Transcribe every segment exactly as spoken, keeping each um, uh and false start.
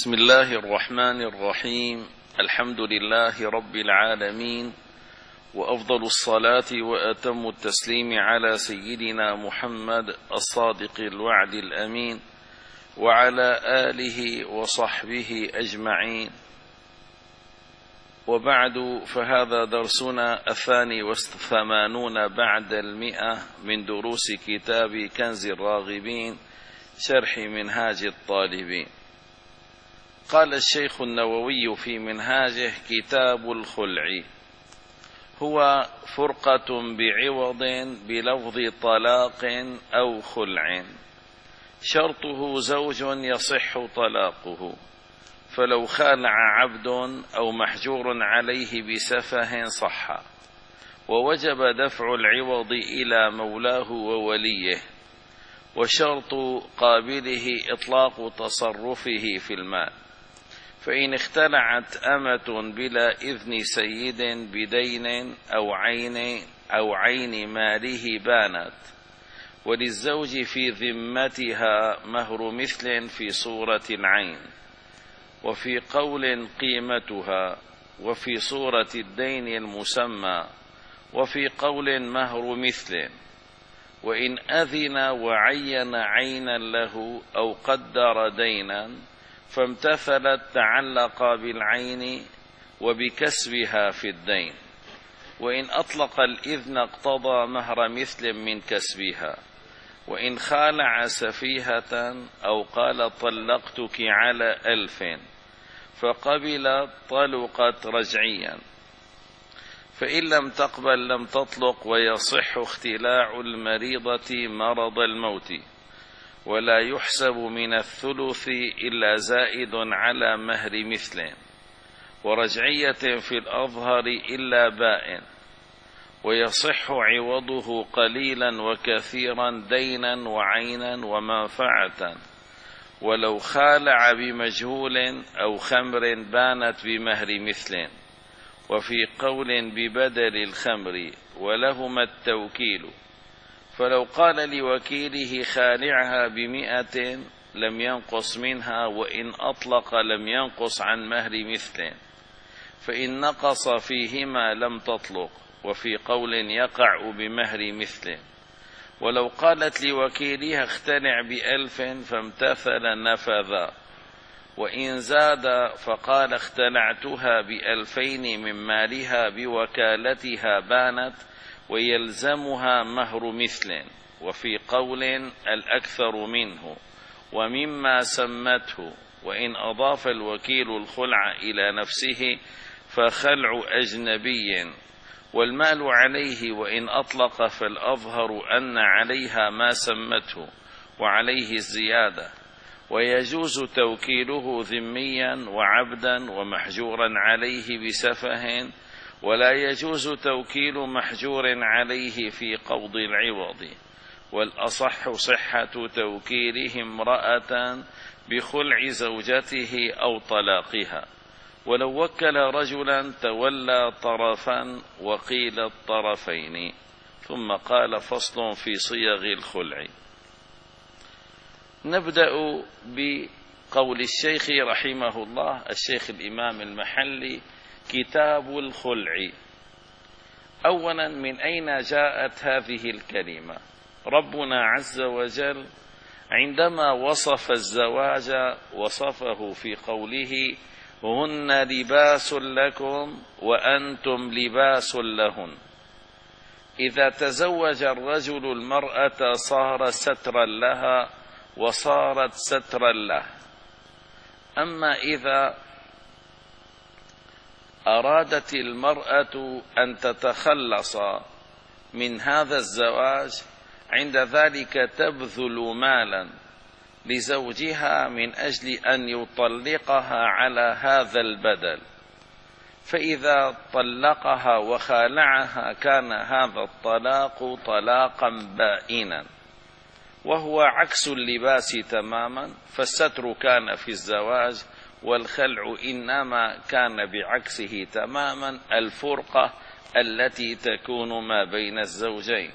بسم الله الرحمن الرحيم. الحمد لله رب العالمين، وأفضل الصلاة وأتم التسليم على سيدنا محمد الصادق الوعد الأمين وعلى آله وصحبه أجمعين، وبعد، فهذا درسنا الثاني والثمانون بعد المئة من دروس كتاب كنز الراغبين شرح منهاج الطالبين. قال الشيخ النووي في منهاجه: كتاب الخلع هو فرقة بعوض بلفظ طلاق أو خلع، شرطه زوج يصح طلاقه، فلو خالع عبد أو محجور عليه بسفه صح، ووجب دفع العوض إلى مولاه ووليه، وشرط قابله إطلاق تصرفه في المال. فإن اختلعت أمة بلا إذن سيد بدين أو عين أو عين ماله بانت، وللزوج في ذمتها مهر مثل في صورة العين، وفي قول قيمتها، وفي صورة الدين المسمى، وفي قول مهر مثل. وإن أذن وعين عينا له أو قدر دينا فامتثلت تعلق بالعين وبكسبها في الدين، وإن أطلق الإذن اقتضى مهر مثل من كسبها. وإن خالع سفيهة أو قال طلقتك على ألف فقبل طلقت رجعيا، فإن لم تقبل لم تطلق، ويصح اختلاع المريضة مرض الموت، ولا يحسب من الثلث إلا زائد على مهر مثل، ورجعية في الأظهر إلا بائن، ويصح عوضه قليلا وكثيرا دينا وعينا ومنفعة، ولو خالع بمجهول أو خمر بانت بمهر مثل. وفي قول ببدل الخمر، ولهما التوكيل، فلو قال لوكيله خالعها بمئة لم ينقص منها، وإن أطلق لم ينقص عن مهر مثل، فإن نقص فيهما لم تطلق. وفي قول يقع بمهر مثل. ولو قالت لوكيلها اختلع بألف فامتثل نفذا، وإن زاد فقال اختلعتها بألفين من مالها بوكالتها بانت، ويلزمها مهر مثل. وفي قول الأكثر منه ومما سمته، وإن أضاف الوكيل الخلع إلى نفسه فخلع أجنبي والمال عليه، وإن أطلق فالأظهر أن عليها ما سمته وعليه الزيادة. ويجوز توكيله ذميا وعبدا ومحجورا عليه بسفه، ولا يجوز توكيل محجور عليه في قبض العوض. والأصح صحة توكيله امرأة بخلع زوجته أو طلاقها، ولو وكل رجلا تولى طرفا وقيل الطرفين. ثم قال: فصل في صيغ الخلع. نبدأ بقول الشيخ رحمه الله، الشيخ الإمام المحلي: كتاب الخلع. أولا، من أين جاءت هذه الكلمة؟ ربنا عز وجل عندما وصف الزواج وصفه في قوله: هن لباس لكم وأنتم لباس لهن. إذا تزوج الرجل المرأة صار سترا لها وصارت سترا له. أما إذا أرادت المرأة أن تتخلص من هذا الزواج، عند ذلك تبذل مالا لزوجها من أجل أن يطلقها على هذا البدل، فإذا طلقها وخالعها كان هذا الطلاق طلاقا بائنا، وهو عكس اللباس تماما. فالستر كان في الزواج، والخلع إنما كان بعكسه تماما، الفرقة التي تكون ما بين الزوجين.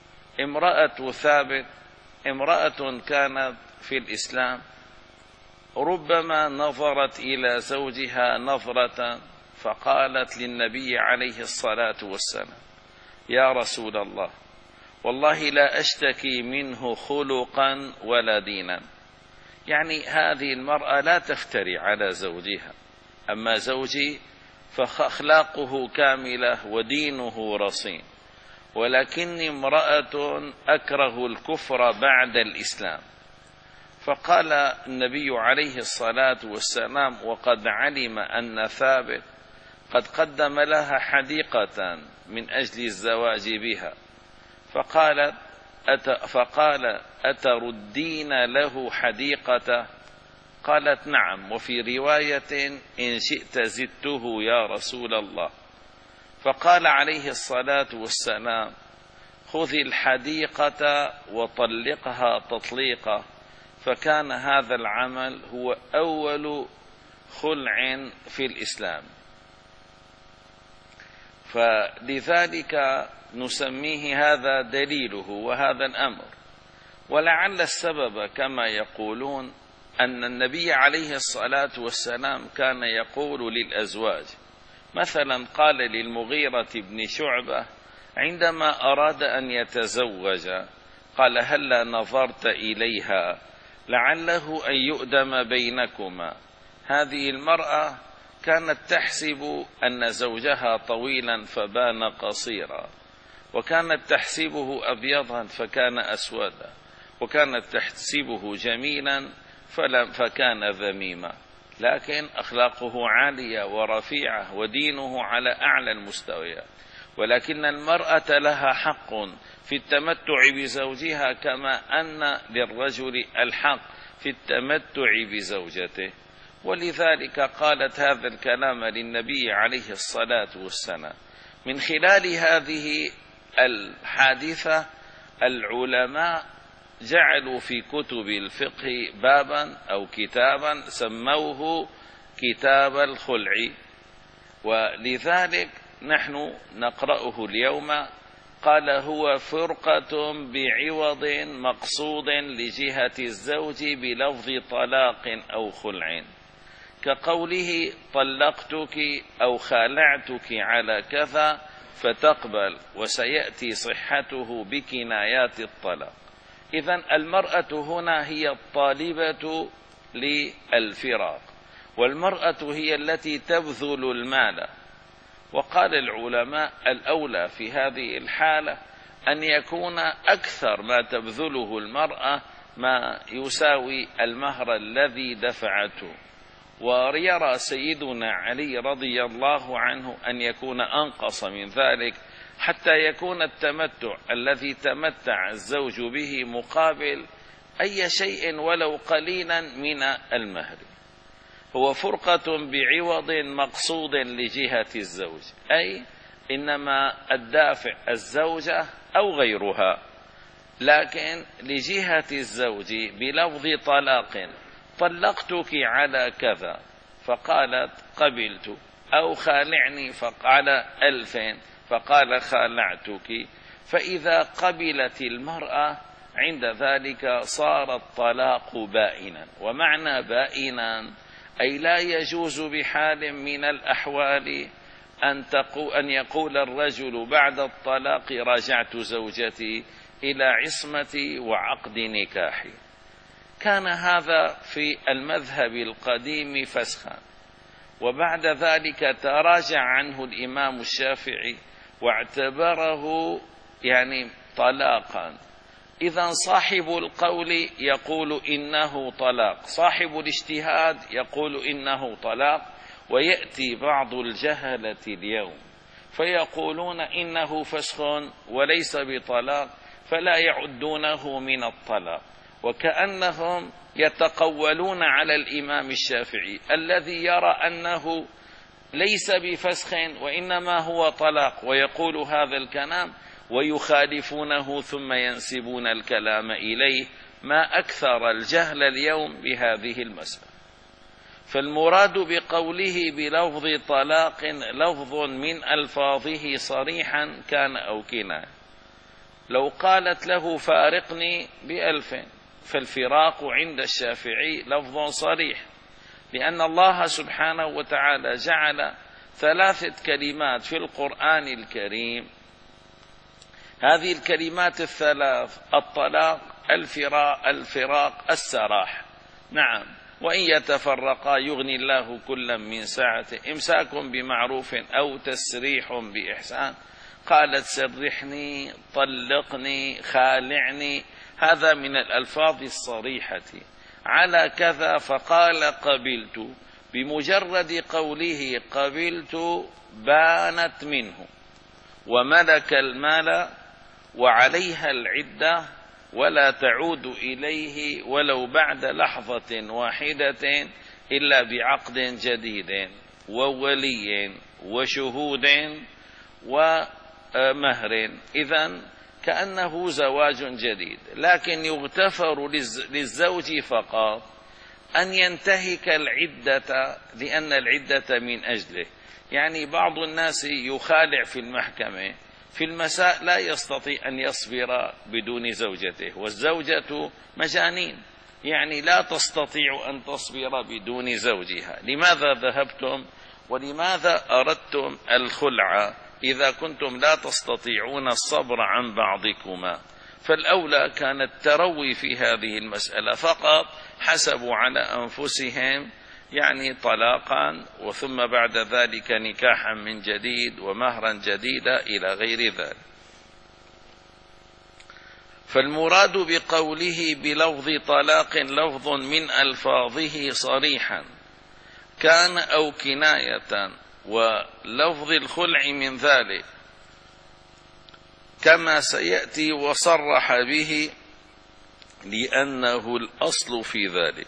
امرأة ثابت امرأة كانت في الإسلام ربما نظرت إلى زوجها نظرة فقالت للنبي عليه الصلاة والسلام: يا رسول الله، والله لا أشتكي منه خلقا ولا دينا. يعني هذه المرأة لا تفتري على زوجها، أما زوجي فأخلاقه كاملة ودينه رصين، ولكني امرأة أكره الكفر بعد الإسلام. فقال النبي عليه الصلاة والسلام وقد علم أن ثابت قد قدم لها حديقة من أجل الزواج بها، فقالت أت فقال: أتردين له حديقته؟ قالت: نعم، وفي رواية: إن شئت زدته يا رسول الله. فقال عليه الصلاة والسلام: خذي الحديقة وطلقها تطليقة. فكان هذا العمل هو أول خلع في الإسلام، فلذلك نسميه هذا دليله وهذا الأمر. ولعل السبب كما يقولون أن النبي عليه الصلاة والسلام كان يقول للأزواج، مثلا قال للمغيرة بن شعبة عندما أراد أن يتزوج، قال: هلا نظرت إليها لعله أن يؤدم بينكما. هذه المرأة كانت تحسب أن زوجها طويلا فبان قصيرا، وكانت تحسبه أبيضا فكان أسودا، وكانت تحسبه جميلا فكان ذميما، لكن أخلاقه عالية ورفيعة ودينه على أعلى المستويات. ولكن المرأة لها حق في التمتع بزوجها كما أن للرجل الحق في التمتع بزوجته. ولذلك قالت هذا الكلام للنبي عليه الصلاة والسلام. من خلال هذه الحادثة العلماء جعلوا في كتب الفقه بابا أو كتابا سموه كتاب الخلع، ولذلك نحن نقرأه اليوم. قال: هو فرقة بعوض مقصود لجهة الزوج بلفظ طلاق أو خلع، كقوله: طلقتك أو خالعتك على كذا فتقبل، وسيأتي صحته بكنايات الطلاق. إذن المرأة هنا هي الطالبة للفراق، والمرأة هي التي تبذل المال. وقال العلماء: الأولى في هذه الحالة أن يكون أكثر ما تبذله المرأة ما يساوي المهر الذي دفعته. ويرى سيدنا علي رضي الله عنه أن يكون أنقص من ذلك، حتى يكون التمتع الذي تمتع الزوج به مقابل أي شيء ولو قليلا من المهر. هو فرقة بعوض مقصود لجهة الزوج، أي إنما الدافع الزوجة أو غيرها، لكن لجهة الزوج بلفظ طلاق: طلقتك على كذا، فقالت: قبلت. أو خالعني على ألف، فقال: خالعتك. فإذا قبلت المرأة عند ذلك صار الطلاق بائنا. ومعنى بائنا أي لا يجوز بحال من الأحوال أن, أن يقول الرجل بعد الطلاق: رجعت زوجتي إلى عصمتي وعقد نكاحي. كان هذا في المذهب القديم فسخا، وبعد ذلك تراجع عنه الإمام الشافعي واعتبره يعني طلاقا. إذن صاحب القول يقول إنه طلاق، صاحب الاجتهاد يقول إنه طلاق. ويأتي بعض الجهلة اليوم فيقولون إنه فسخ وليس بطلاق، فلا يعدونه من الطلاق، وكأنهم يتقولون على الإمام الشافعي الذي يرى أنه ليس بفسخ وإنما هو طلاق، ويقول هذا الكلام ويخالفونه ثم ينسبون الكلام إليه. ما أكثر الجهل اليوم بهذه المسألة. فالمراد بقوله بلفظ طلاق لفظ من ألفاظه صريحا كان أو كناية. لو قالت له: فارقني بألف، فالفراق عند الشافعي لفظ صريح، لأن الله سبحانه وتعالى جعل ثلاثة كلمات في القرآن الكريم، هذه الكلمات الثلاث: الطلاق، الفراق, الفراق السراح. نعم، وإن يتفرقا يغني الله كلا من سعته، إمساك بمعروف أو تسريح بإحسان. قالت سرحني، طلقني، خالعني، هذا من الألفاظ الصريحة على كذا، فقال قبلت، بمجرد قوله قبلت بانت منه وملك المال وعليها العدة ولا تعود إليه ولو بعد لحظة واحدة إلا بعقد جديد وولي وشهود ومهر. إذن كأنه زواج جديد، لكن يغتفر للزوج فقط أن ينتهك العدة، لأن العدة من أجله. يعني بعض الناس يخالع في المحكمة في المساء، لا يستطيع أن يصبر بدون زوجته، والزوجة مجانين، يعني لا تستطيع أن تصبر بدون زوجها. لماذا ذهبتم ولماذا أردتم الخلع إذا كنتم لا تستطيعون الصبر عن بعضكما؟ فالأولى كان التروي في هذه المسألة، فقط حسبوا على أنفسهم يعني طلاقا، وثم بعد ذلك نكاحا من جديد ومهرا جديدا إلى غير ذلك. فالمراد بقوله بلفظ طلاق لفظ من ألفاظه صريحا كان أو كناية، ولفظ الخلع من ذلك كما سيأتي وصرح به لأنه الأصل في ذلك.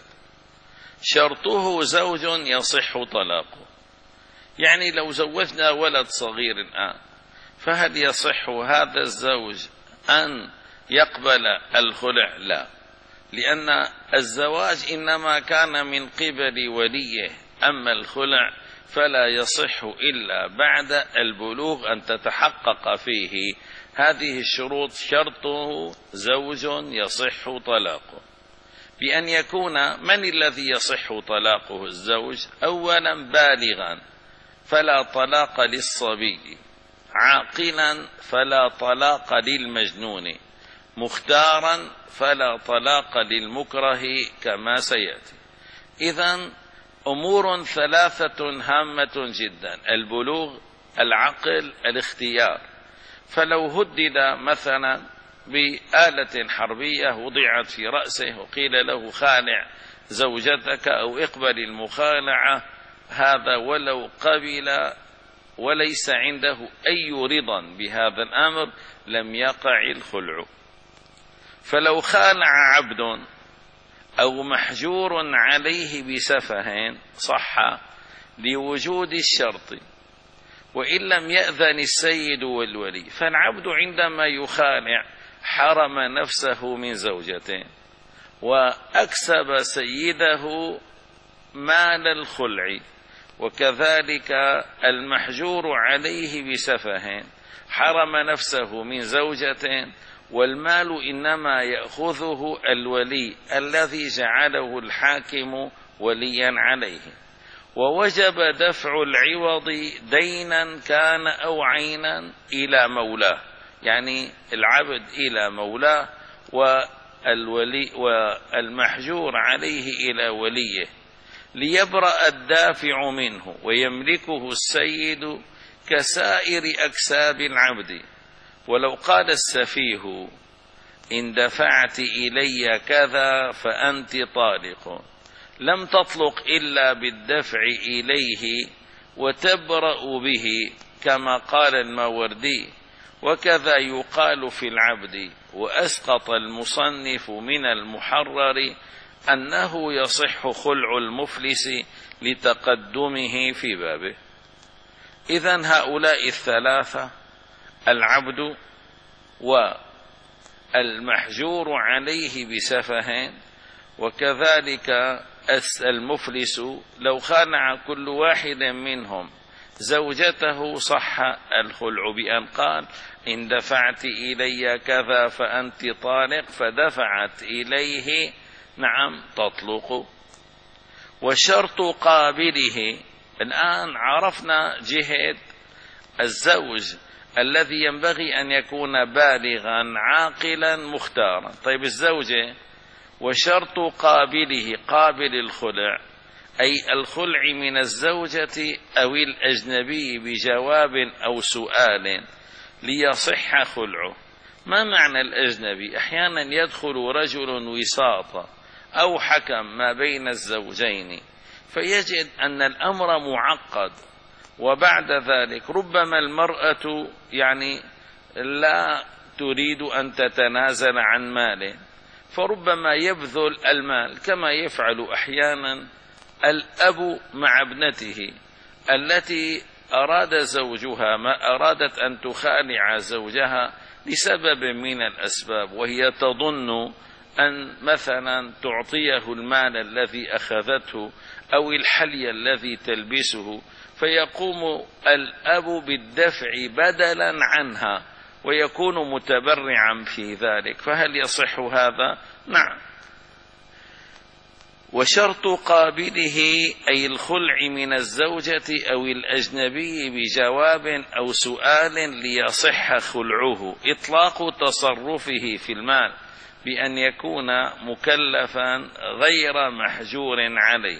شرطه زوج يصح طلاقه، يعني لو زوجنا ولد صغير الآن، فهل يصح هذا الزوج أن يقبل الخلع؟ لا، لأن الزواج إنما كان من قبل وليه، أما الخلع فلا يصح إلا بعد البلوغ أن تتحقق فيه هذه الشروط. شرطه زوج يصح طلاقه، بأن يكون من الذي يصح طلاقه؟ الزوج أولا بالغا فلا طلاق للصبي، عاقلا فلا طلاق للمجنون، مختارا فلا طلاق للمكره كما سيأتي. إذن أمور ثلاثة هامة جدا: البلوغ، العقل، الاختيار. فلو هدد مثلا بآلة حربية وضعت في رأسه وقيل له خالع زوجتك أو اقبل المخالعة، هذا ولو قبل وليس عنده أي رضا بهذا الأمر لم يقع الخلع. فلو خالع عبد أو محجور عليه بسفه صح لوجود الشرط، وإن لم يأذن السيد والولي. فالعبد عندما يخالع حرم نفسه من زوجته وأكسب سيده مال الخلع، وكذلك المحجور عليه بسفه حرم نفسه من زوجته، والمال إنما يأخذه الولي الذي جعله الحاكم وليا عليه. ووجب دفع العوض دينا كان أو عينا إلى مولاه، يعني العبد إلى مولاه والولي والمحجور عليه إلى وليه، ليبرأ الدافع منه ويملكه السيد كسائر أكساب العبد. ولو قال السفيه إن دفعت إلي كذا فأنت طالق، لم تطلق إلا بالدفع إليه وتبرأ به كما قال الماوردي. وكذا يقال في العبد. وأسقط المصنف من المحرر أنه يصح خلع المفلس لتقدمه في بابه. إذن هؤلاء الثلاثة: العبد والمحجور عليه بسفه وكذلك المفلس، لو خانع كل واحد منهم زوجته صح الخلع، بأن قال إن دفعت إلي كذا فأنت طالق، فدفعت إليه نعم تطلق. وشرط قابله، الآن عرفنا جهة الزوج الذي ينبغي أن يكون بالغا عاقلا مختارا. طيب الزوجة، وشرط قابله، قابل الخلع أي الخلع من الزوجة أو الأجنبي بجواب أو سؤال ليصح خلعه. ما معنى الأجنبي؟ أحيانا يدخل رجل وساطة أو حكم ما بين الزوجين، فيجد أن الأمر معقد، وبعد ذلك ربما المرأة يعني لا تريد أن تتنازل عن ماله، فربما يبذل المال كما يفعل أحيانا الأب مع ابنته التي أراد زوجها ما أرادت أن تخالع زوجها لسبب من الأسباب، وهي تظن أن مثلا تعطيه المال الذي أخذته أو الحلي الذي تلبسه، فيقوم الأب بالدفع بدلا عنها ويكون متبرعا في ذلك، فهل يصح هذا؟ نعم. وشرط قابله أي الخلع من الزوجة أو الأجنبي بجواب أو سؤال ليصح خلعه إطلاق تصرفه في المال بأن يكون مكلفا غير محجور عليه.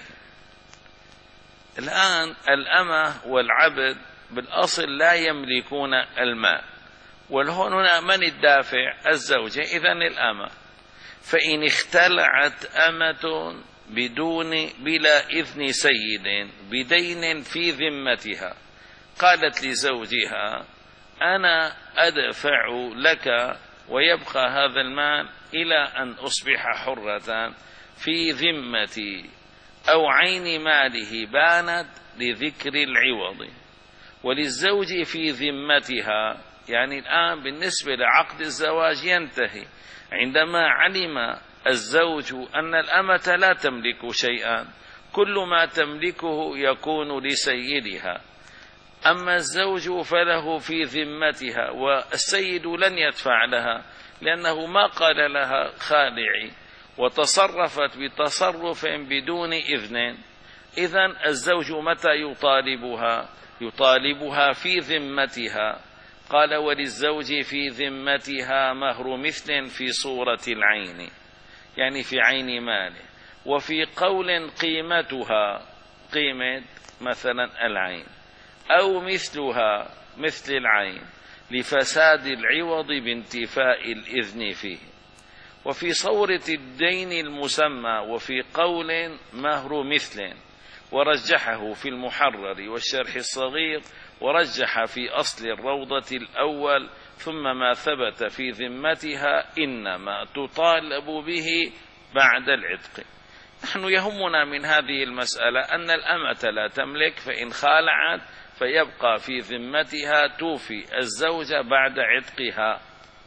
الآن الأمة والعبد بالأصل لا يملكون المال، وهنا من الدافع؟ الزوجة، إذن الأمة. فإن اختلعت أمة بدون بلا إذن سيد بدين في ذمتها، قالت لزوجها أنا أدفع لك ويبقى هذا المال إلى أن أصبح حرة في ذمتي، أو عين ماله بانت لذكر العوض. وللزوج في ذمتها، يعني الآن بالنسبة لعقد الزواج ينتهي عندما علم الزوج أن الأمة لا تملك شيئا، كل ما تملكه يكون لسيدها، أما الزوج فله في ذمتها، والسيد لن يدفع لها لأنه ما قال لها خالعي، وتصرفت بتصرف بدون إذن. إذن الزوج متى يطالبها؟ يطالبها في ذمتها. قال وللزوج في ذمتها مهر مثل في صورة العين، يعني في عين ماله، وفي قول قيمتها قيمة مثلا العين، أو مثلها مثل العين لفساد العوض بانتفاء الإذن فيه. وفي صورة الدين المسمى، وفي قول مهر مثل، ورجحه في المحرر والشرح الصغير، ورجح في أصل الروضة الأول، ثم ما ثبت في ذمتها إنما تطالب به بعد العتق. نحن يهمنا من هذه المسألة أن الأمة لا تملك، فإن خالعت فيبقى في ذمتها توفي الزوجة بعد عتقها.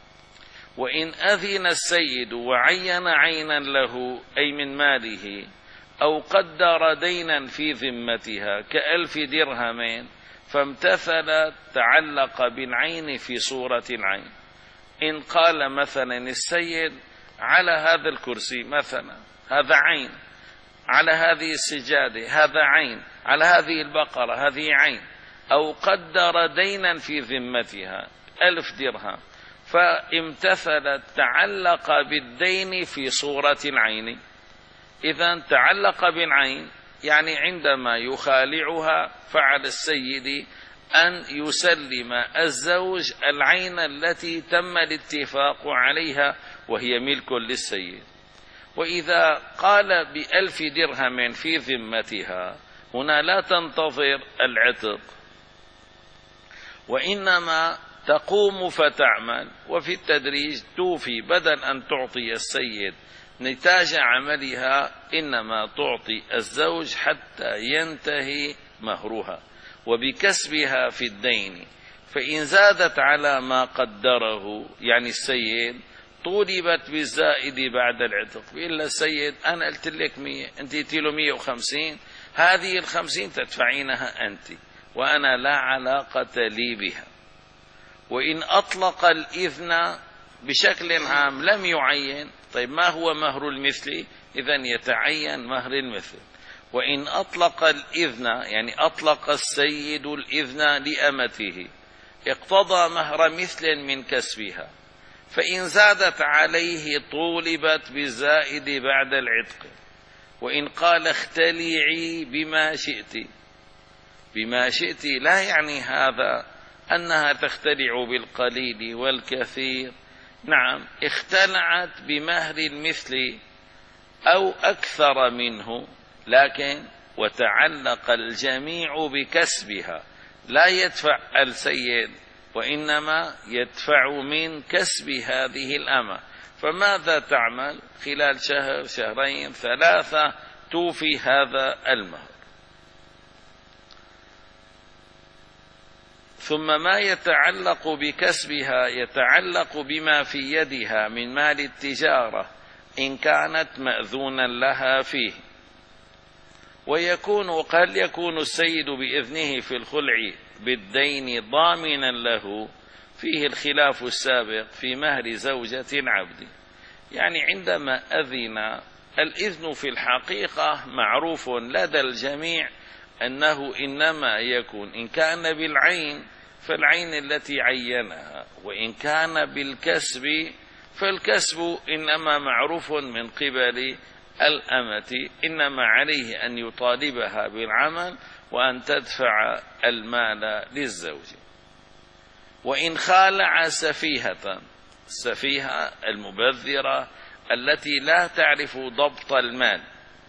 وإن أذن السيد وعين عينا له أي من ماله، أو قدر دينا في ذمتها كألف درهم، فامتثل تعلق بالعين في صورة العين. إن قال مثلا السيد على هذا الكرسي مثلا هذا عين، على هذه السجادة هذا عين، على هذه البقرة هذه عين، أو قدر دينا في ذمتها ألف درهم، فامتثل تعلق بالدين في صورة العين. إذن تعلق بالعين يعني عندما يخالعها فعلى السيد أن يسلم الزوج العين التي تم الاتفاق عليها وهي ملك للسيد. وإذا قال بألف درهم في ذمتها، هنا لا تنتظر العتق، وإنما تقوم فتعمل، وفي التدريج توفي، بدل أن تعطي السيد نتاج عملها إنما تعطي الزوج حتى ينتهي مهرها وبكسبها في الدين. فإن زادت على ما قدره يعني السيد طولبت بالزائد بعد العتق. إلا السيد أنا قلت لك مية، أنت تيلو مية وخمسين، هذه الخمسين تدفعينها أنت وأنا لا علاقة لي بها. وإن أطلق الإذن بشكل عام لم يعين، طيب ما هو مهر المثل؟ إذن يتعين مهر المثل. وإن أطلق الإذن يعني أطلق السيد الإذن لأمته اقتضى مهر مثل من كسبها، فإن زادت عليه طولبت بالزائد بعد العتق. وإن قال اختلعي بما شئت، بما شئت لا يعني هذا أنها تختلع بالقليل والكثير، نعم اختلعت بمهر المثل أو أكثر منه، لكن وتعلق الجميع بكسبها، لا يدفع السيد وإنما يدفع من كسب هذه الأمة. فماذا تعمل؟ خلال شهر شهرين ثلاثة توفي هذا المهر. ثم ما يتعلق بكسبها يتعلق بما في يدها من مال التجارة إن كانت مأذونا لها فيه. ويكون قد يكون السيد بإذنه في الخلع بالدين ضامنا له، فيه الخلاف السابق في مهر زوجة العبد. يعني عندما أذن، الإذن في الحقيقة معروف لدى الجميع أنه إنما يكون إن كان بالعين فالعين التي عينها، وإن كان بالكسب فالكسب إنما معروف من قبل الأمة، إنما عليه أن يطالبها بالعمل وأن تدفع المال للزوج. وإن خالع سفيهة، السفيهة المبذرة التي لا تعرف ضبط المال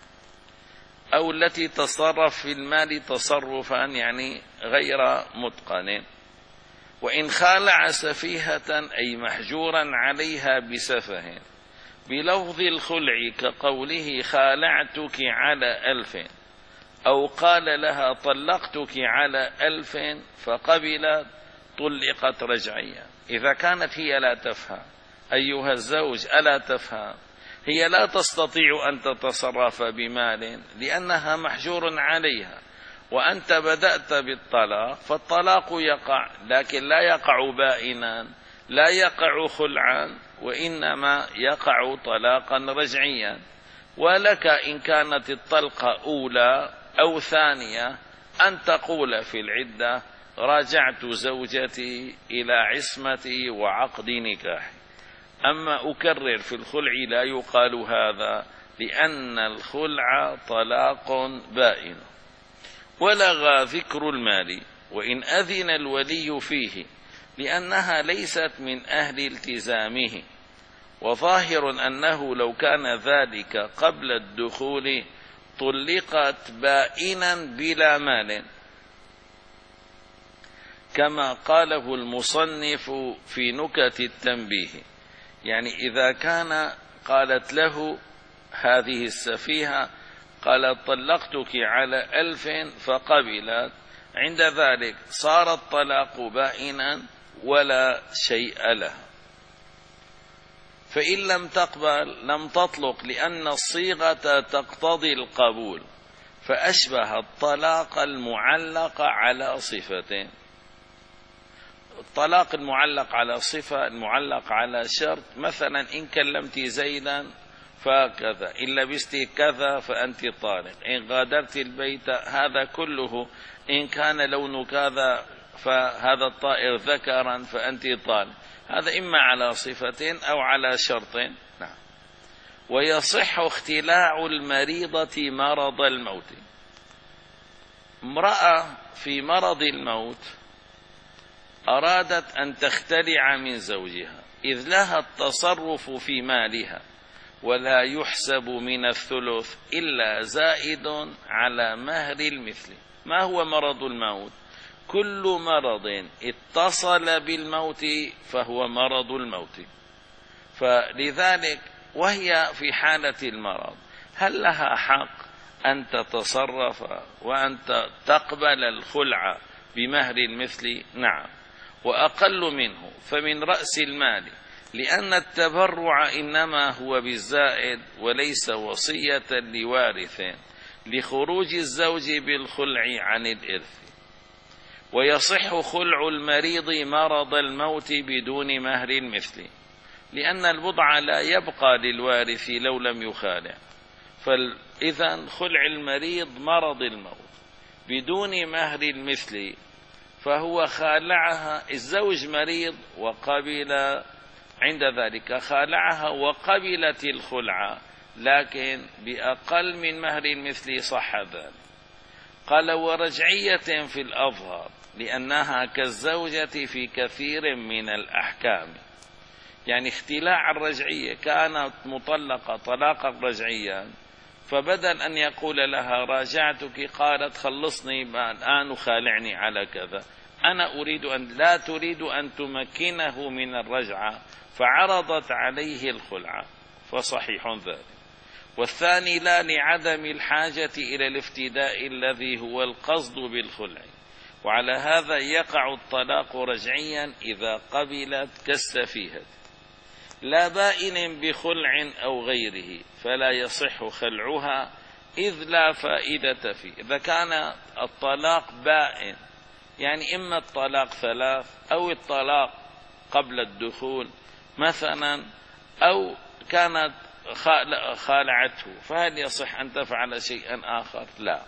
أو التي تصرف في المال تصرفا يعني غير متقن. وإن خالع سفيهة أي محجورا عليها بسفه بلفظ الخلع كقوله خالعتك على ألف، أو قال لها طلقتك على ألف فقبلت طلقت رجعيا. إذا كانت هي لا تفهم، أيها الزوج ألا تفهم، هي لا تستطيع أن تتصرف بمال لأنها محجور عليها، وأنت بدأت بالطلاق، فالطلاق يقع، لكن لا يقع بائنا، لا يقع خلعا، وإنما يقع طلاقا رجعيا. ولك إن كانت الطلقة أولى أو ثانية أن تقول في العدة راجعت زوجتي إلى عصمتي وعقد نكاحي. أما أكرر في الخلع لا يقال هذا، لأن الخلع طلاق بائن. ولغى ذكر المال وإن أذن الولي فيه لأنها ليست من أهل التزامه، وظاهر أنه لو كان ذلك قبل الدخول طلقت بائنا بلا مال، كما قاله المصنف في نكت التنبيه. يعني إذا كان قالت له هذه السفيهة قالت طلقتك على ألف فقبلت، عند ذلك صار الطلاق بائنا ولا شيء لها. فإن لم تقبل لم تطلق، لأن الصيغة تقتضي القبول، فأشبه الطلاق المعلق على صفتين. الطلاق المعلق على صفة، المعلق على شرط، مثلا إن كلمت زيدا فكذا، إن لبست كذا فأنت طالق، إن غادرت البيت، هذا كله إن كان لون كذا فهذا الطائر ذكرا فأنت طالق، هذا إما على صفة أو على شرط. نعم. ويصح اختلاع المريضة مرض الموت. امرأة في مرض الموت أرادت أن تختلع من زوجها، إذ لها التصرف في مالها، ولا يحسب من الثلث إلا زائد على مهر المثل. ما هو مرض الموت؟ كل مرض اتصل بالموت فهو مرض الموت. فلذلك وهي في حالة المرض هل لها حق أن تتصرف وأن تقبل الخلع بمهر المثل؟ نعم، وأقل منه فمن رأس المال، لأن التبرع إنما هو بالزائد وليس وصية لوارث، لخروج الزوج بالخلع عن الإرث. ويصح خلع المريض مرض الموت بدون مهر مثله، لأن البضع لا يبقى للوارث لو لم يخالع. فإذا خلع المريض مرض الموت بدون مهر المثل، فهو خالعها. الزوج مريض وقبل عند ذلك خالعها وقبلت الخلع، لكن بأقل من مهر المثل صح ذلك. قال ورجعية في الأظهر، لأنها كالزوجة في كثير من الأحكام. يعني اختلاع الرجعية، كانت مطلقة طلاقا رجعيا، فبدل أن يقول لها راجعتك قالت خلصني الآن وخالعني على كذا، أنا أريد أن لا تريد أن تمكنه من الرجعة فعرضت عليه الخلع، فصحيح ذلك. والثاني لا لعدم الحاجة إلى الافتداء الذي هو القصد بالخلع، وعلى هذا يقع الطلاق رجعيا إذا قبلت كالسفيهة، لا بائن بخلع أو غيره فلا يصح خلعها، إذ لا فائدة فيه. إذا كان الطلاق بائن، يعني إما الطلاق ثلاث أو الطلاق قبل الدخول مثلا، أو كانت خالعته، فهل يصح أن تفعل شيئا آخر؟ لا.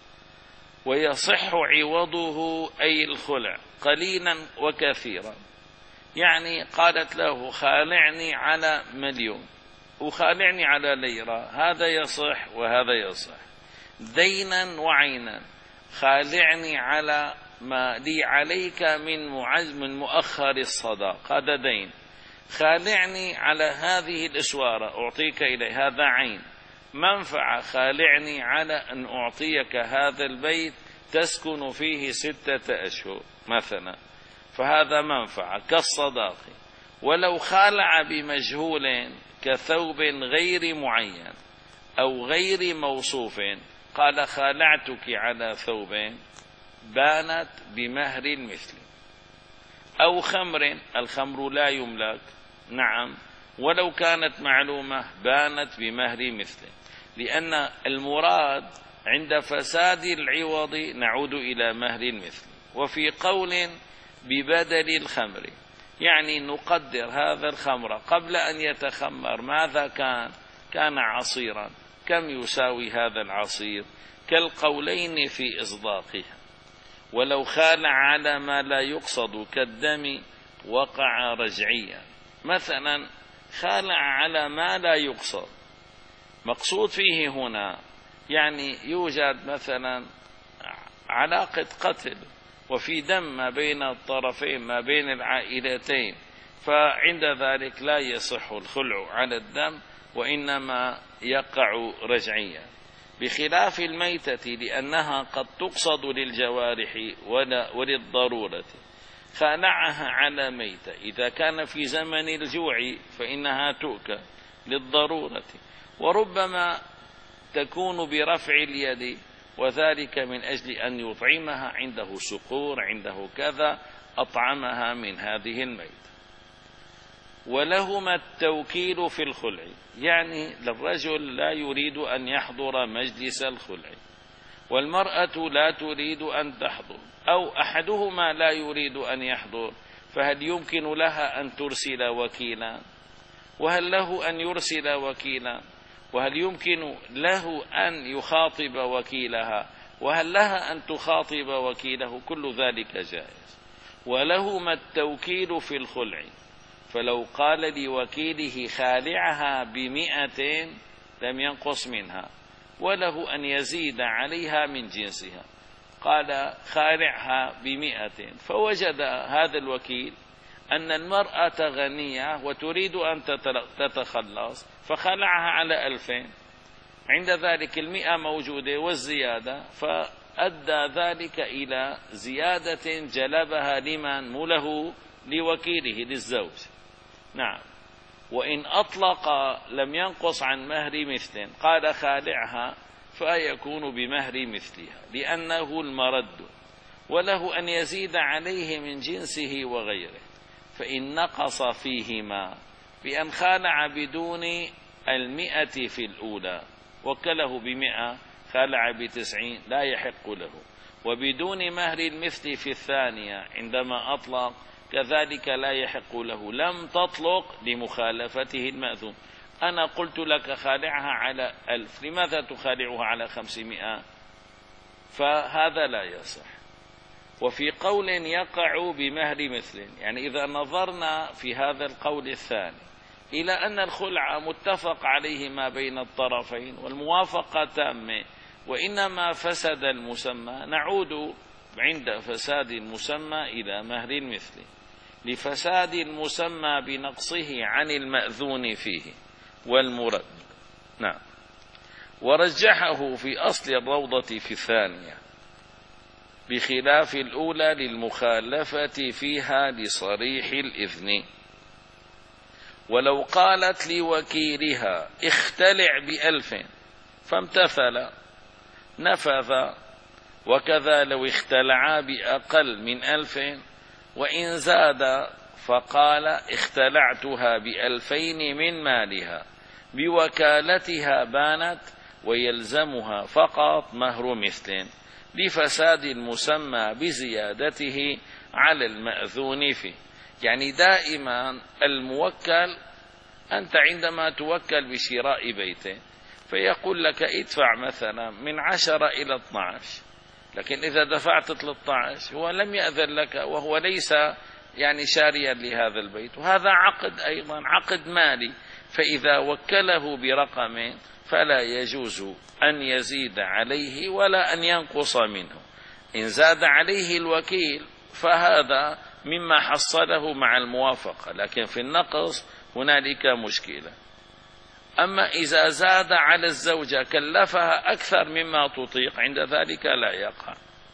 ويصح عوضه أي الخلع قليلا وكثيرا، يعني قالت له خالعني على مليون وخالعني على ليرة، هذا يصح وهذا يصح. دينا وعينا، خالعني على ما لي عليك من معز من مؤخر الصداق، هذا دين. خالعني على هذه الإسوارة أعطيك إليه، هذا عين. منفعة، خالعني على أن أعطيك هذا البيت تسكن فيه ستة أشهر مثلا، فهذا منفعة كالصداق. ولو خالع بمجهول كثوب غير معين أو غير موصوف، قال خالعتك على ثوب، بانت بمهر المثل. أو خمر، الخمر لا يملك، نعم، ولو كانت معلومة بانت بمهر مثل، لأن المراد عند فساد العوض نعود إلى مهر المثل. وفي قول ببدل الخمر، يعني نقدر هذا الخمر قبل أن يتخمر ماذا كان، كان عصيرا، كم يساوي هذا العصير، كالقولين في إصداقها. ولو خالع على ما لا يقصد كالدم وقع رجعيا. مثلا خالع على ما لا يقصد، مقصود فيه هنا يعني يوجد مثلا علاقة قتل وفي دم ما بين الطرفين ما بين العائلتين، فعند ذلك لا يصح الخلع على الدم وإنما يقع رجعيا، بخلاف الميتة لأنها قد تقصد للجوارح وللضرورة. خالعها على ميتة إذا كان في زمن الجوع فإنها تؤكل للضرورة، وربما تكون برفع اليد، وذلك من أجل أن يطعمها، عنده سقور عنده كذا، أطعمها من هذه الميتة. ولهما التوكيل في الخلع، يعني للرجل لا يريد أن يحضر مجلس الخلع والمرأة لا تريد أن تحضر، أو أحدهما لا يريد أن يحضر، فهل يمكن لها أن ترسل وكيلا؟ وهل له أن يرسل وكيلا؟ وهل يمكن له أن يخاطب وكيلها؟ وهل لها أن تخاطب وكيله؟ كل ذلك جائز. ولهما التوكيل في الخلع، فلو قال لوكيله خالعها بمئة لم ينقص منها، وله أن يزيد عليها من جنسها. قال خالعها بمئة، فوجد هذا الوكيل أن المرأة غنية وتريد أن تتخلص فخلعها على ألفين، عند ذلك المئة موجودة والزيادة، فأدى ذلك إلى زيادة جلبها لمن مله لوكيله للزوج. نعم. وإن أطلق لم ينقص عن مهر مثل، قال خالعها، فيكون بمهر مثلها لأنه المرد، وله أن يزيد عليه من جنسه وغيره. فإن نقص فيهما بأن خالع بدون المئة في الأولى وكله بمئة، خالع بتسعين لا يحق له، وبدون مهر المثل في الثانية عندما أطلق كذلك لا يحق له، لم تطلق لمخالفته المأذون. أنا قلت لك خالعها على ألف، لماذا تخالعها على خمسمائة؟ فهذا لا يصح. وفي قول يقع بمهر مثل، يعني إذا نظرنا في هذا القول الثاني إلى أن الخلع متفق عليه ما بين الطرفين والموافقة تامة، وإنما فسد المسمى، نعود عند فساد المسمى إلى مهر المثل لفساد المسمى بنقصه عن المأذون فيه والمرد. نعم. ورجحه في أصل الروضة في الثانية بخلاف الأولى للمخالفة فيها لصريح الإذن. ولو قالت لوكيلها اختلع بألف فامتثل نفذ، وكذا لو اختلعا بأقل من ألف وإن زاد فقال اختلعتها بألفين من مالها بوكالتها بانت ويلزمها فقط مهر مثل لفساد المسمى بزيادته على المأذون فيه. يعني دائما الموكل، أنت عندما توكل بشراء بيته فيقول لك ادفع مثلا من عشرة إلى اثني عشر، لكن إذا دفعت ثلاثة عشر هو لم يأذن لك وهو ليس يعني شاريا لهذا البيت، وهذا عقد أيضا عقد مالي، فإذا وكله برقم فلا يجوز أن يزيد عليه ولا أن ينقص منه. إن زاد عليه الوكيل فهذا مما حصله مع الموافقة، لكن في النقص هنالك مشكلة. أما إذا زاد على الزوجة كلفها أكثر مما تطيق، عند ذلك لا يقع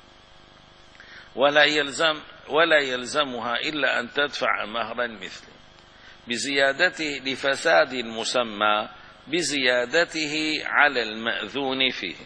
ولا يلزم ولا يلزمها إلا أن تدفع مهرا مثله بزيادته لفساد المسمى بزيادته على المأذون فيه.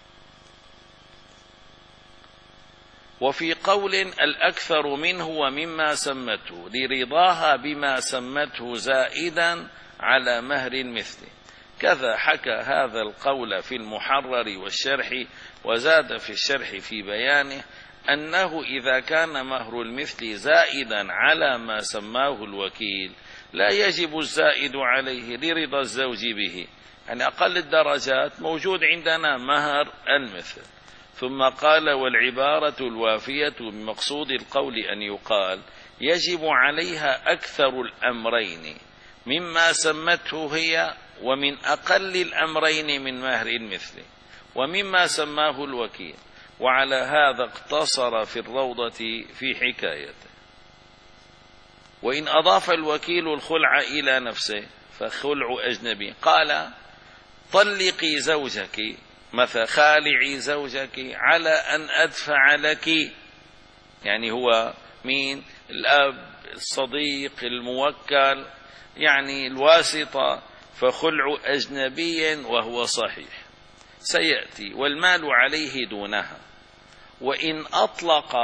وفي قول الأكثر منه ومما سمته لرضاها بما سمته زائدا على مهر المثل، كذا حكى هذا القول في المحرر والشرح، وزاد في الشرح في بيانه أنه إذا كان مهر المثل زائدا على ما سماه الوكيل لا يجب الزائد عليه لرضا الزوج به. يعني أقل الدرجات موجود عندنا مهر المثل. ثم قال والعبارة الوافية بمقصود القول أن يقال يجب عليها أكثر الأمرين مما سمته هي ومن أقل الأمرين من مهر المثل ومما سماه الوكيل. وعلى هذا اقتصر في الروضة في حكايته. وإن أضاف الوكيل الخلع إلى نفسه فخلع أجنبي، قال طلقي زوجك مثلا، خالعي زوجك على أن أدفع لك، يعني هو مين؟ الأب، الصديق، الموكل، يعني الواسطة، فخلع أجنبي وهو صحيح سيأتي، والمال عليه دونها. وإن أطلق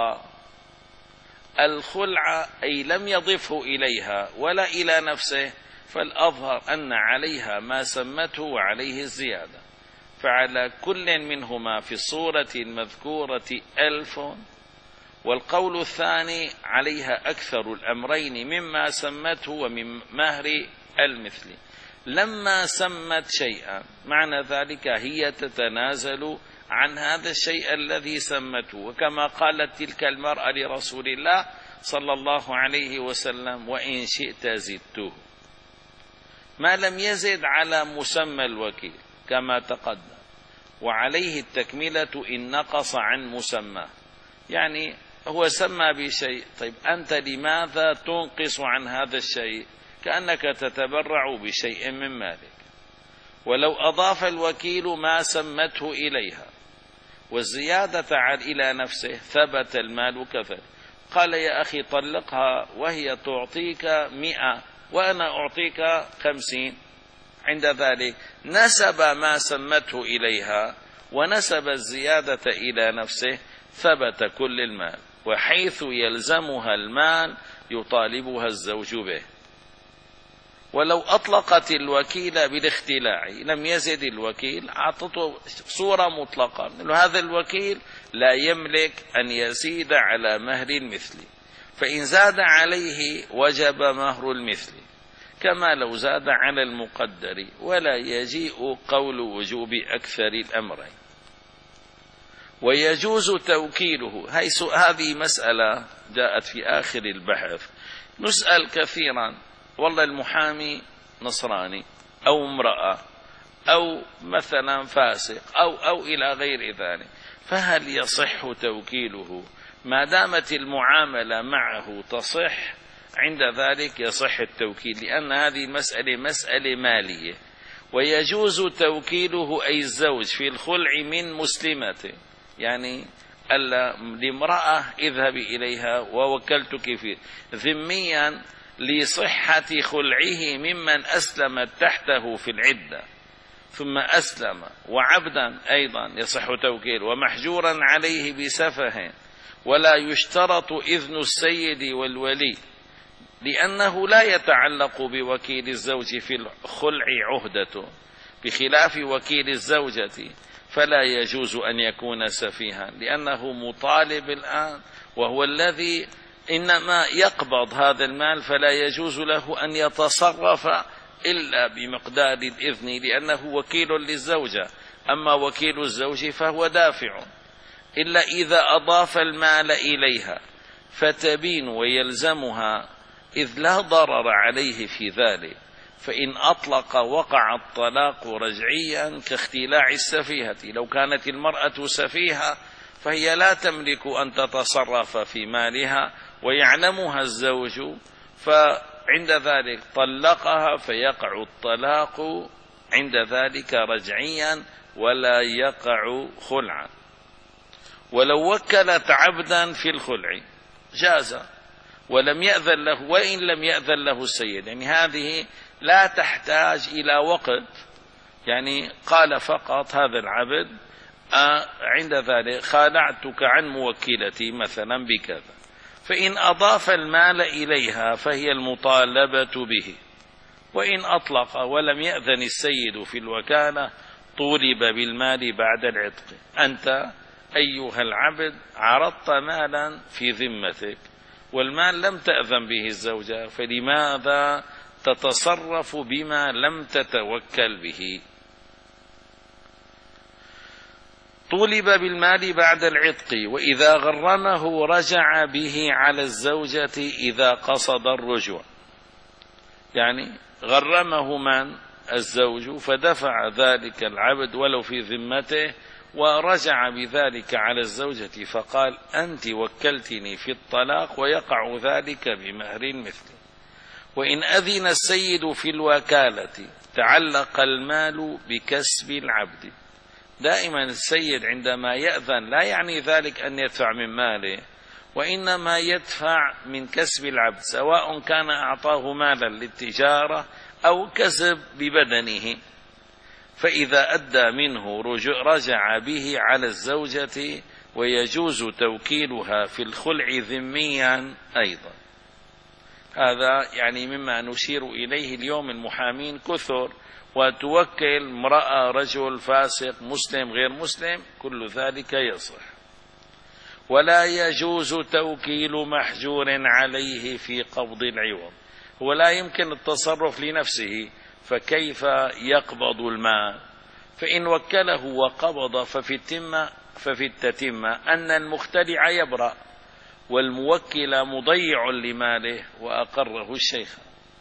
الخلع أي لم يضفه إليها ولا إلى نفسه فالأظهر أن عليها ما سمته وعليه الزيادة، فعلى كل منهما في الصورة المذكورة ألف، والقول الثاني عليها أكثر الأمرين مما سمته ومن مهر المثل. لما سمت شيئا معنى ذلك هي تتنازل عن هذا الشيء الذي سمته، وكما قالت تلك المرأة لرسول الله صلى الله عليه وسلم وإن شئت زدته، ما لم يزد على مسمى الوكيل كما تقدم، وعليه التكملة إن نقص عن مسمى. يعني هو سمى بشيء، طيب أنت لماذا تنقص عن هذا الشيء؟ كأنك تتبرع بشيء من مالك. ولو أضاف الوكيل ما سمته إليها والزيادة إلى نفسه ثبت المال كذلك. قال يا أخي طلقها وهي تعطيك مئة وأنا أعطيك خمسين، عند ذلك نسب ما سمته إليها ونسب الزيادة إلى نفسه، ثبت كل المال، وحيث يلزمها المال يطالبها الزوج به. ولو أطلقت الوكيل بالاختلاع لم يزد الوكيل، أعطته صورة مطلقة، هذا الوكيل لا يملك أن يزيد على مهر المثل، فإن زاد عليه وجب مهر المثل كما لو زاد على المقدر، ولا يجيء قول وجوب أكثر الأمرين. ويجوز توكيله، هذه مسألة جاءت في آخر البحث، نسأل كثيرا والله المحامي نصراني أو امرأة أو مثلا فاسق أو أو إلى غير ذلك، فهل يصح توكيله؟ ما دامت المعاملة معه تصح عند ذلك يصح التوكيل، لأن هذه المسألة مسألة مالية. ويجوز توكيله أي الزوج في الخلع من مسلمته، يعني ألا لامرأة اذهبي إليها ووكلتك في ذميا لصحة خلعه ممن أسلمت تحته في العدة ثم أسلم، وعبدا أيضا يصح توكيل، ومحجورا عليه بسفه، ولا يشترط إذن السيد والولي، لأنه لا يتعلق بوكيل الزوج في الخلع عهدته، بخلاف وكيل الزوجة فلا يجوز أن يكون سفيها، لأنه مطالب الآن وهو الذي إنما يقبض هذا المال، فلا يجوز له أن يتصرف إلا بمقدار الإذن، لأنه وكيل للزوجة، أما وكيل الزوج فهو دافع، إلا إذا أضاف المال إليها فتبين ويلزمها، إذ لا ضرر عليه في ذلك، فإن أطلق وقع الطلاق رجعيا كاختلاع السفيهة. لو كانت المرأة سفيهة فهي لا تملك أن تتصرف في مالها ويعلمها الزوج، فعند ذلك طلقها فيقع الطلاق عند ذلك رجعيا ولا يقع خلعا. ولو وكلت عبدا في الخلع جاز ولم يأذن له، وإن لم يأذن له السيد، يعني هذه لا تحتاج إلى وقت، يعني قال فقط هذا العبد آه عند ذلك خالعتك عن موكلتي مثلا بكذا، فإن أضاف المال إليها فهي المطالبة به، وإن أطلق ولم يأذن السيد في الوكالة طولب بالمال بعد العتق. أنت أيها العبد عرضت مالا في ذمتك والمال لم تأذن به الزوجة، فلماذا تتصرف بما لم تتوكل به؟ طولب بالمال بعد العتق، وإذا غرمه رجع به على الزوجة إذا قصد الرجوع، يعني غرمه من؟ الزوج، فدفع ذلك العبد ولو في ذمته ورجع بذلك على الزوجة فقال أنت وكلتني في الطلاق، ويقع ذلك بمهر مثله. وإن أذن السيد في الوكالة تعلق المال بكسب العبد. دائما السيد عندما يأذن لا يعني ذلك أن يدفع من ماله، وإنما يدفع من كسب العبد، سواء كان أعطاه مالا للتجارة أو كسب ببدنه، فإذا أدى منه رجع به على الزوجة، ويجوز توكيلها في الخلع ذميا أيضا. هذا يعني مما نشير إليه اليوم، المحامين كثر، وتوكل امرأة رجل فاسق مسلم غير مسلم، كل ذلك يصح. ولا يجوز توكيل محجور عليه في قبض العوض، هو لا يمكن التصرف لنفسه، فكيف يقبض المال؟ فإن وكله وقبض ففي التمة ففي التتمة أن المختلع يبرأ، والموكل مضيع لماله، وأقره الشيخ.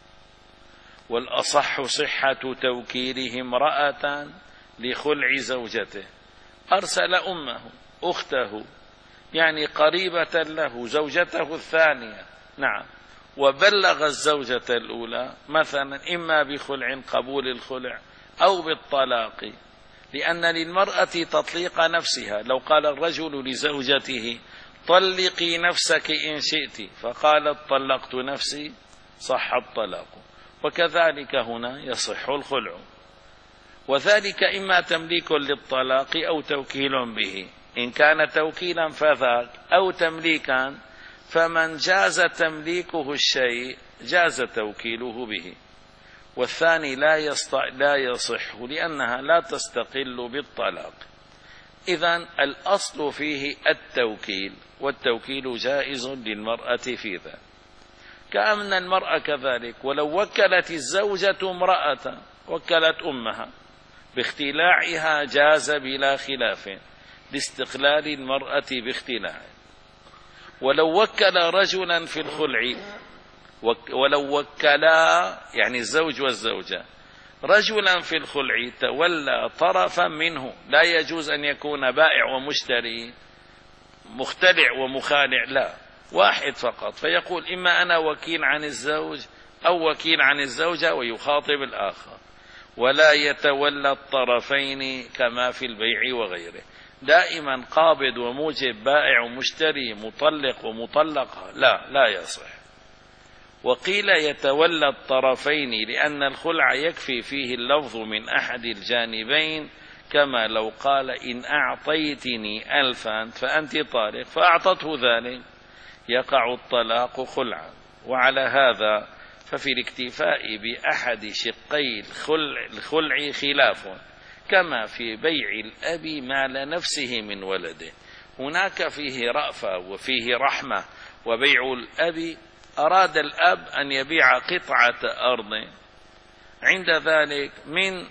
والأصح صحة توكيله امرأة لخلع زوجته، أرسل أمه أخته يعني قريبة له زوجته الثانية، نعم، وبلغ الزوجة الأولى مثلا إما بخلع قبول الخلع أو بالطلاق، لأن للمرأة تطليق نفسها. لو قال الرجل لزوجته طلقي نفسك إن شئت فقالت طلقت نفسي صح الطلاق، وكذلك هنا يصح الخلع، وذلك إما تمليك للطلاق أو توكيل به، إن كان توكيلا فذاك، أو تمليكا فمن جاز تمليكه الشيء جاز توكيله به. والثاني لا يستع... لا يصح لأنها لا تستقل بالطلاق. إذن الأصل فيه التوكيل، والتوكيل جائز للمرأة في ذلك، كأن المرأة كذلك ولو وكلت الزوجة امرأة، وكلت أمها باختلاعها جاز بلا خلاف لاستقلال المرأة باختلاع. ولو وكل رجلا في الخلع، ولو وكلا يعني الزوج والزوجة رجلا في الخلع تولى طرفا منه، لا يجوز أن يكون بائع ومشتري مختلع ومخالع، لا، واحد فقط، فيقول إما أنا وكيل عن الزوج أو وكيل عن الزوجة ويخاطب الآخر، ولا يتولى الطرفين كما في البيع وغيره. دائما قابض وموجب، بائع ومشتري، مطلق ومطلقة، لا لا يصح. وقيل يتولى الطرفين لأن الخلع يكفي فيه اللفظ من أحد الجانبين، كما لو قال إن أعطيتني ألفا فأنت طالق فأعطته ذلك، يقع الطلاق خلعا. وعلى هذا ففي الاكتفاء بأحد شقي الخلع, الخلع خلاف، كما في بيع الأب مال نفسه من ولده، هناك فيه رأفة وفيه رحمة. وبيع الأب أراد الأب أن يبيع قطعة أرض عند ذلك من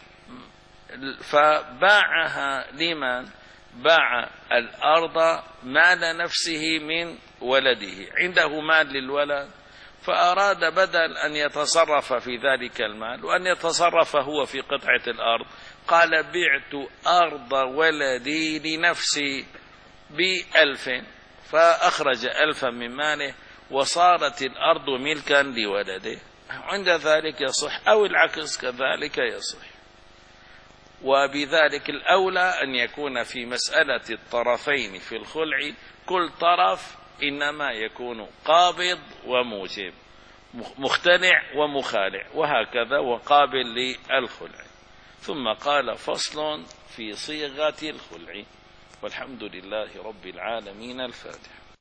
فباعها لمن؟ باع الأرض مال نفسه من ولده، عنده مال للولد، فأراد بدل أن يتصرف في ذلك المال وأن يتصرف هو في قطعة الأرض، قال بعت أرض ولدي لنفسي بألف، فأخرج ألفا من ماله وصارت الأرض ملكا لولده، عند ذلك يصح، أو العكس كذلك يصح. وبذلك الأولى أن يكون في مسألة الطرفين في الخلع كل طرف إنما يكون قابض وموجب، مختلع ومخالع، وهكذا وقابل للخلع. ثم قال فصل في صيغة الخلع، والحمد لله رب العالمين. الفاتحة.